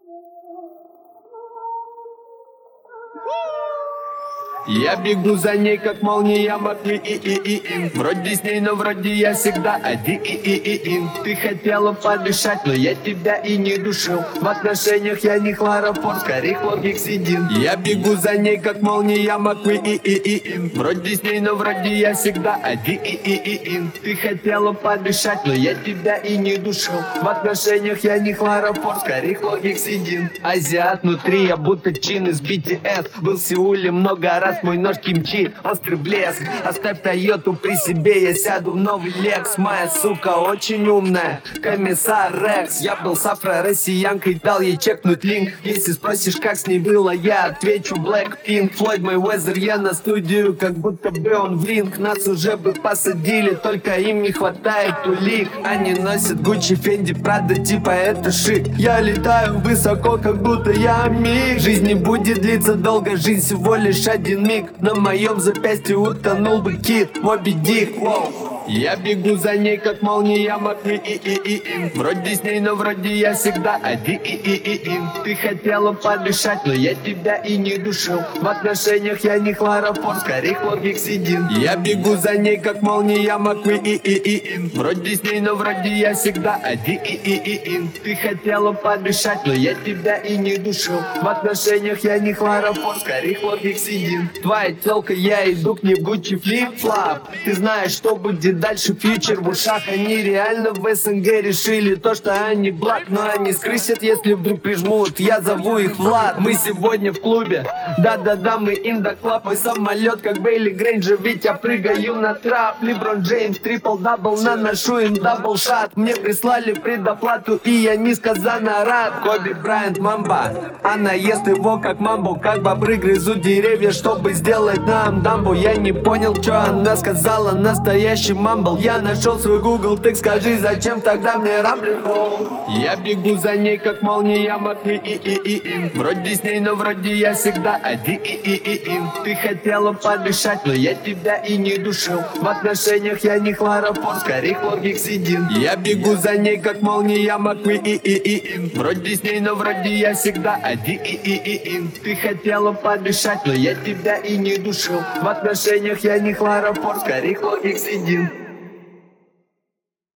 Я бегу за ней, как молния, Маквин. Вроде с ней, но вроде я всегда один. Ты хотела подышать, но я тебя и не душил. В отношениях я не хлороформ, скорее хлоргексидин. Я бегу за ней, как молния, Маквин. Вроде с ней, но вроде я всегда один. Ты хотела подышать, но я тебя и не душил. В отношениях я не хлороформ, скорее хлоргексидин. Азиат внутри, я будто чин из BTS. Был в Сеуле много раз. Мой нож кимчи, острый блеск. Оставь Тойоту при себе, я сяду в новый Лекс. Моя сука очень умная, комиссар Рекс. Я был с афро-россиянкой, дал ей чекнуть линк. Если спросишь, как с ней было, я отвечу Blackpink. Флойд Мэйвезер, я на студию, как будто бы он в ринг. Нас уже бы посадили, только им не хватает улик. Они носят Гуччи, Фенди, Прада, типа это шик. Я летаю высоко, как будто я миг. Жизнь не будет длиться долго, жизнь всего лишь один миг. На моем запястье утонул бы кит, Моби Дик. Я бегу за ней, как молния, Маквин. Вроде с ней, но вроде я всегда один. Ты хотела подышать, но я тебя и не душил. В отношениях я не хлороформ, скорее хлоргексидин. Я бегу за ней, как молния, Маквин. Вроде с ней, но вроде я всегда один. Ты хотела подышать, но я тебя и не душил. В отношениях я не хлороформ, скорее хлоргексидин. Твоя телка, я иду к ней в Гуччи флип-флап. Ты знаешь, что будет дальше, фьючер в ушах. Они реально в СНГ решили то, что они благ. Но они скрысят, если вдруг прижмут. Я зову их Влад. Мы сегодня в клубе. Да-да-да, мы in the club. Мой самолет, как Бейли Грейнджер. Ведь я прыгаю на трап. Леброн Джеймс, трипл-дабл. Наношу им дабл-шат. Мне прислали предоплату, и я несказанно рад. Коби Брайант, мамба. Она ест его как мамбу. Как бобры грызут деревья, чтобы сделать нам дамбу. Я не понял, что она сказала. Настоящий мамбл. Я нашел свой Google, так скажи, зачем тогда мне рамблинг? Я бегу за ней, как молния, Маквин. Вроде с ней, но вроде я всегда один. Ты хотела подышать, но я тебя и не душил. В отношениях я не хлороформ, скорее хлоргексидин. Я бегу за ней, как молния, Маквин. Вроде с ней, но вроде я всегда один. Ты хотела подышать, но я тебя и не душил. В отношениях я не хлороформ, скорее хлоргексидин.